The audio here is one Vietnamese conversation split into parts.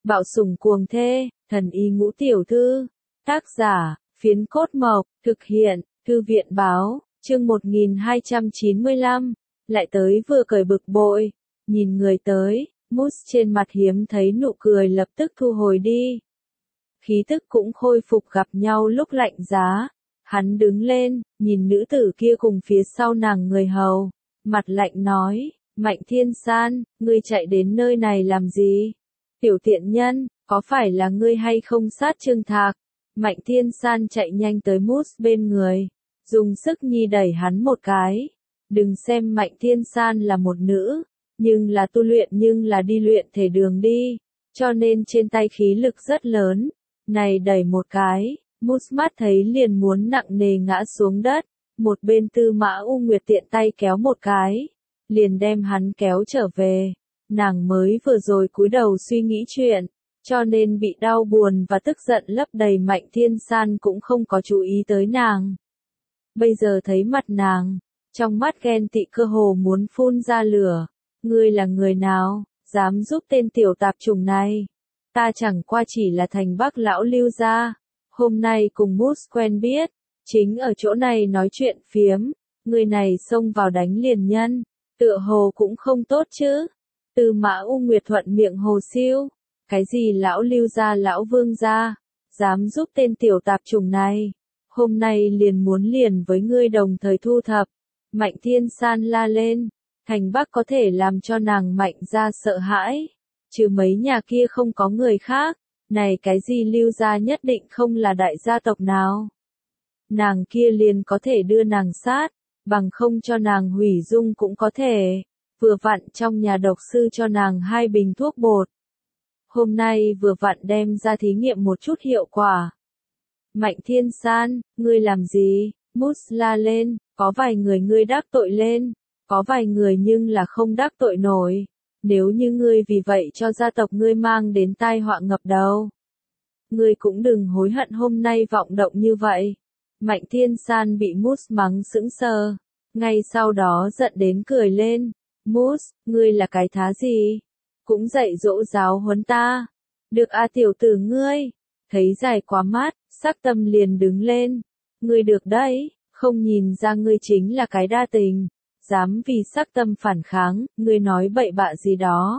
Bạo sủng cuồng thê, thần y ngũ tiểu thư. Tác giả, Phiến Cốt Mộc, thực hiện, Thư viện báo, chương 1295. Lại tới vừa cởi bực bội, nhìn người tới, Mousse trên mặt hiếm thấy nụ cười lập tức thu hồi đi. Khí tức cũng khôi phục gặp nhau lúc lạnh giá. Hắn đứng lên, nhìn nữ tử kia cùng phía sau nàng người hầu, mặt lạnh nói, Mạnh Thiên San, ngươi chạy đến nơi này làm gì? Tiểu tiện nhân, có phải là ngươi hay không sát Trương Thạc? Mạnh Thiên San chạy nhanh tới Mousse bên người, dùng sức nhi đẩy hắn một cái. Đừng xem Mạnh Thiên San là một nữ, nhưng là tu luyện nhưng là đi luyện thể đường đi, cho nên trên tay khí lực rất lớn. Này đẩy một cái, Mousse mắt thấy liền muốn nặng nề ngã xuống đất, một bên Tư Mã U Nguyệt tiện tay kéo một cái, liền đem hắn kéo trở về. Nàng mới vừa rồi cúi đầu suy nghĩ chuyện, cho nên bị đau buồn và tức giận lấp đầy. Mạnh Thiên San cũng không có chú ý tới nàng. Bây giờ thấy mặt nàng, trong mắt ghen tị cơ hồ muốn phun ra lửa. Ngươi là người nào, dám giúp tên tiểu tạp chủng này? Ta chẳng qua chỉ là thành Bắc lão Lưu gia, hôm nay cùng Mousse quen biết, chính ở chỗ này nói chuyện phiếm, người này xông vào đánh liền nhân, tựa hồ cũng không tốt chứ. Tư Mã U Nguyệt thuận miệng hồ siêu, cái gì lão Lưu gia lão Vương gia, dám giúp tên tiểu tạp chủng này, hôm nay liền muốn liền với ngươi đồng thời thu thập. Mạnh Thiên San la lên, thành Bắc có thể làm cho nàng Mạnh gia sợ hãi, trừ mấy nhà kia không có người khác, này cái gì Lưu gia nhất định không là đại gia tộc nào. Nàng kia liền có thể đưa nàng sát, bằng không cho nàng hủy dung cũng có thể. Vừa vặn trong nhà độc sư cho nàng 2 bình thuốc bột. Hôm nay vừa vặn đem ra thí nghiệm một chút hiệu quả. Mạnh Thiên San, ngươi làm gì? Mousse la lên, có vài người ngươi đắc tội lên, có vài người nhưng là không đắc tội nổi. Nếu như ngươi vì vậy cho gia tộc ngươi mang đến tai họa ngập đầu, ngươi cũng đừng hối hận hôm nay vọng động như vậy. Mạnh Thiên San bị Mousse mắng sững sờ, ngay sau đó giận đến cười lên. Mousse, ngươi là cái thá gì? Cũng dạy dỗ giáo huấn ta. Được a tiểu tử ngươi. Thấy dài quá mắt, Sắc Tâm liền đứng lên. Ngươi được đấy, không nhìn ra ngươi chính là cái đa tình. Dám vì Sắc Tâm phản kháng, ngươi nói bậy bạ gì đó.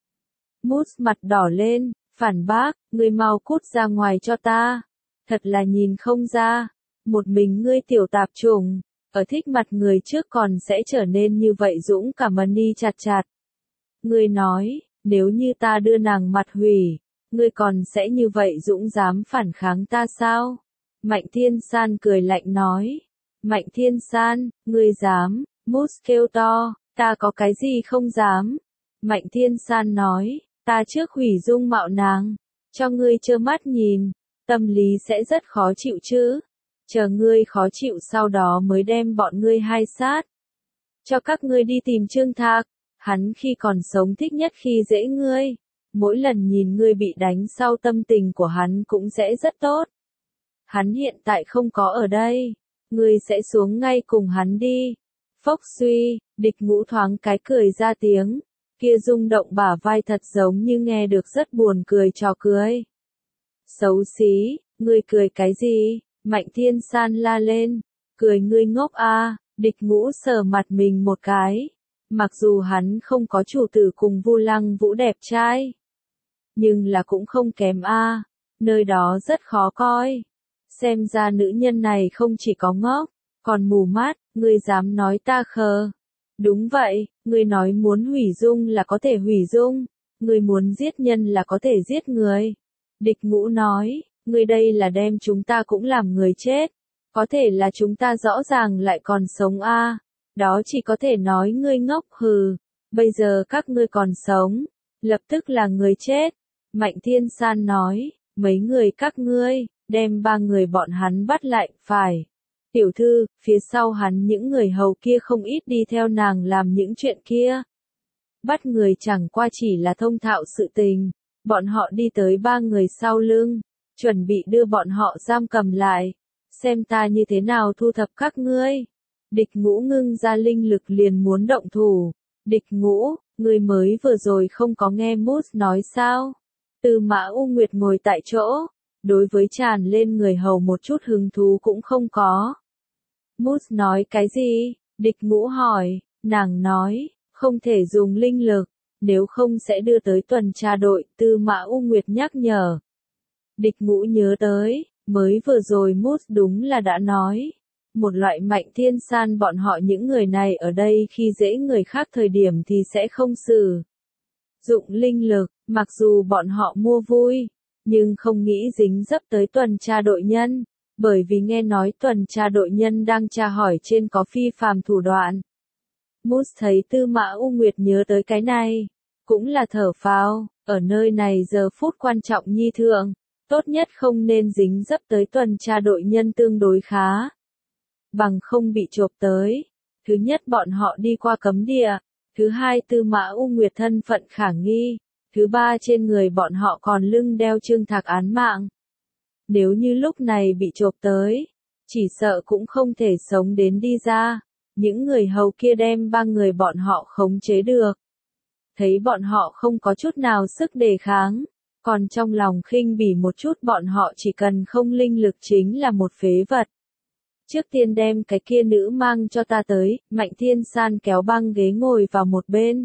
Mousse mặt đỏ lên, phản bác, ngươi mau cút ra ngoài cho ta. Thật là nhìn không ra, một mình ngươi tiểu tạp chủng, ở thích mặt người trước còn sẽ trở nên như vậy dũng cảm ni chặt chặt. Ngươi nói, nếu như ta đưa nàng mặt hủy, ngươi còn sẽ như vậy dũng dám phản kháng ta sao? Mạnh Thiên San cười lạnh nói. Mạnh Thiên San, ngươi dám? Mousse kêu to, ta có cái gì không dám? Mạnh Thiên San nói, ta trước hủy dung mạo nàng, cho ngươi trơ mắt nhìn, tâm lý sẽ rất khó chịu chứ. Chờ ngươi khó chịu sau đó mới đem bọn ngươi hai sát. Cho các ngươi đi tìm Trương Thạc, hắn khi còn sống thích nhất khi dễ ngươi. Mỗi lần nhìn ngươi bị đánh sau tâm tình của hắn cũng sẽ rất tốt. Hắn hiện tại không có ở đây, ngươi sẽ xuống ngay cùng hắn đi. Phốc suy, Địch Ngũ thoáng cái cười ra tiếng, kia rung động bả vai thật giống như nghe được rất buồn cười trò cười. Xấu xí, ngươi cười cái gì? Mạnh Thiên San la lên, cười ngươi ngốc a. Địch Ngũ sờ mặt mình một cái, mặc dù hắn không có chủ tử cùng Vu Lăng Vũ đẹp trai, nhưng là cũng không kém a, nơi đó rất khó coi. Xem ra nữ nhân này không chỉ có ngốc, còn mù mắt, ngươi dám nói ta khờ? Đúng vậy, ngươi nói muốn hủy dung là có thể hủy dung, ngươi muốn giết nhân là có thể giết người. Địch Ngũ nói, ngươi đây là đem chúng ta cũng làm người chết, có thể là chúng ta rõ ràng lại còn sống a, đó chỉ có thể nói ngươi ngốc hừ, bây giờ các ngươi còn sống, lập tức là người chết. Mạnh Thiên San nói, mấy người các ngươi, đem 3 người bọn hắn bắt lại, phải. Tiểu thư, phía sau hắn những người hầu kia không ít đi theo nàng làm những chuyện kia. Bắt người chẳng qua chỉ là thông thạo sự tình, bọn họ đi tới 3 người sau lưng, chuẩn bị đưa bọn họ giam cầm lại, xem ta như thế nào thu thập các ngươi. Địch Ngũ ngưng ra linh lực liền muốn động thủ. Địch Ngũ, ngươi mới vừa rồi không có nghe Mousse nói sao? Tư Mã U Nguyệt ngồi tại chỗ, đối với tràn lên người hầu một chút hứng thú cũng không có. Mút nói cái gì? Địch Ngũ hỏi, nàng nói, không thể dùng linh lực, nếu không sẽ đưa tới tuần tra đội, Tư Mã U Nguyệt nhắc nhở. Địch Ngũ nhớ tới, mới vừa rồi Mút đúng là đã nói. Một loại Mạnh Thiên San bọn họ những người này ở đây khi dễ người khác thời điểm thì sẽ không sử dụng linh lực, mặc dù bọn họ mua vui, nhưng không nghĩ dính dấp tới tuần tra đội nhân, bởi vì nghe nói tuần tra đội nhân đang tra hỏi trên có phi phàm thủ đoạn. Mút thấy Tư Mã U Nguyệt nhớ tới cái này, cũng là thở phào, ở nơi này giờ phút quan trọng nhi thượng, tốt nhất không nên dính dấp tới tuần tra đội nhân tương đối khá. Bằng không bị chộp tới. Thứ nhất bọn họ đi qua cấm địa, thứ hai Tư Mã U Nguyệt thân phận khả nghi, thứ ba trên người bọn họ còn lưng đeo trương thạc án mạng. Nếu như lúc này bị chộp tới, chỉ sợ cũng không thể sống đến đi ra, những người hầu kia đem ba người bọn họ khống chế được. Thấy bọn họ không có chút nào sức đề kháng, còn trong lòng khinh bỉ một chút bọn họ chỉ cần không linh lực chính là một phế vật. Trước tiên đem cái kia nữ mang cho ta tới, Mạnh Thiên San kéo băng ghế ngồi vào một bên.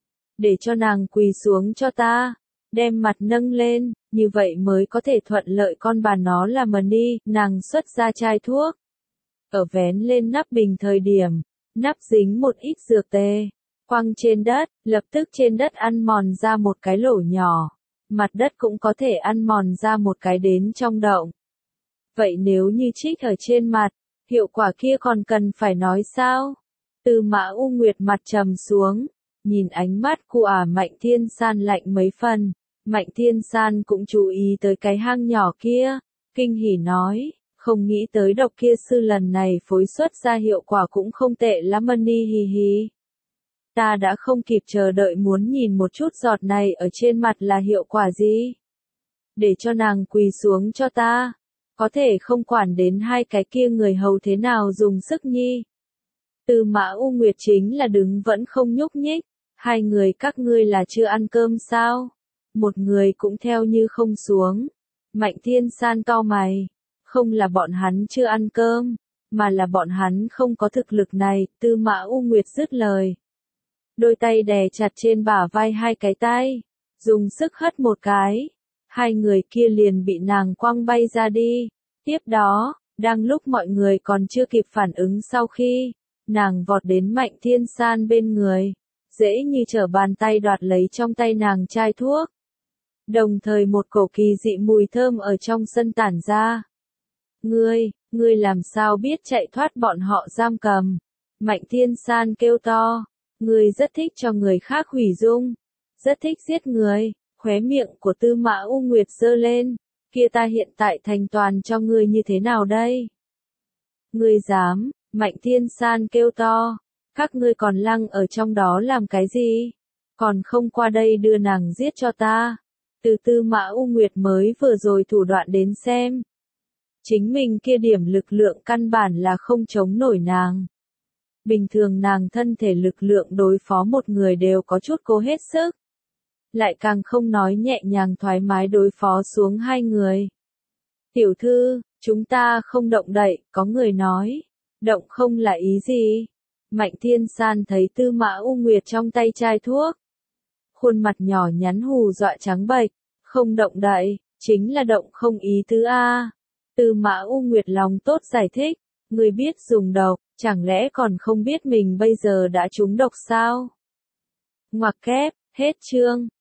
Để cho nàng quỳ xuống cho ta, đem mặt nâng lên, như vậy mới có thể thuận lợi con bà nó là Mani, nàng xuất ra chai thuốc. Ở vén lên nắp bình thời điểm, nắp dính một ít dược tê, quăng trên đất, lập tức trên đất ăn mòn ra một cái lỗ nhỏ, mặt đất cũng có thể ăn mòn ra một cái đến trong động. Vậy nếu như trích ở trên mặt, hiệu quả kia còn cần phải nói sao? Tư Mã U Nguyệt mặt trầm xuống, nhìn ánh mắt của Mạnh Thiên San lạnh mấy phần. Mạnh Thiên San cũng chú ý tới cái hang nhỏ kia, kinh hỉ nói, không nghĩ tới độc kia sư lần này phối xuất ra hiệu quả cũng không tệ lắm Mani hì hì. Ta đã không kịp chờ đợi muốn nhìn một chút giọt này ở trên mặt là hiệu quả gì. Để cho nàng quỳ xuống cho ta. Có thể không quản đến hai cái kia người hầu thế nào dùng sức nhi. Tư Mã U Nguyệt chính là đứng vẫn không nhúc nhích. Hai người các ngươi là chưa ăn cơm sao? Một người cũng theo như không xuống. Mạnh Thiên San cau mày. Không là bọn hắn chưa ăn cơm, mà là bọn hắn không có thực lực này. Tư Mã U Nguyệt dứt lời. Đôi tay đè chặt trên bả vai hai cái tay. Dùng sức hất một cái. Hai người kia liền bị nàng quăng bay ra đi. Tiếp đó, đang lúc mọi người còn chưa kịp phản ứng sau khi, nàng vọt đến Mạnh Thiên San bên người, dễ như trở bàn tay đoạt lấy trong tay nàng chai thuốc. Đồng thời một cổ kỳ dị mùi thơm ở trong sân tản ra. Ngươi làm sao biết chạy thoát bọn họ giam cầm? Mạnh Thiên San kêu to, ngươi rất thích cho người khác hủy dung, rất thích giết người. Khóe miệng của Tư Mã U Nguyệt giơ lên, kia ta hiện tại thành toàn cho ngươi như thế nào đây? Ngươi dám, Mạnh Thiên San kêu to, các ngươi còn lăng ở trong đó làm cái gì? Còn không qua đây đưa nàng giết cho ta. Từ Tư Mã U Nguyệt mới vừa rồi thủ đoạn đến xem. Chính mình kia điểm lực lượng căn bản là không chống nổi nàng. Bình thường nàng thân thể lực lượng đối phó một người đều có chút cố hết sức. Lại càng không nói nhẹ nhàng thoải mái đối phó xuống hai người. Tiểu thư, chúng ta không động đậy, có người nói. Động không là ý gì? Mạnh Thiên San thấy Tư Mã U Nguyệt trong tay chai thuốc. Khuôn mặt nhỏ nhắn hù dọa trắng bệch, không động đậy, chính là động không ý tứ a. Tư Mã U Nguyệt lòng tốt giải thích, người biết dùng độc, chẳng lẽ còn không biết mình bây giờ đã trúng độc sao? Ngoặc kép, hết chương.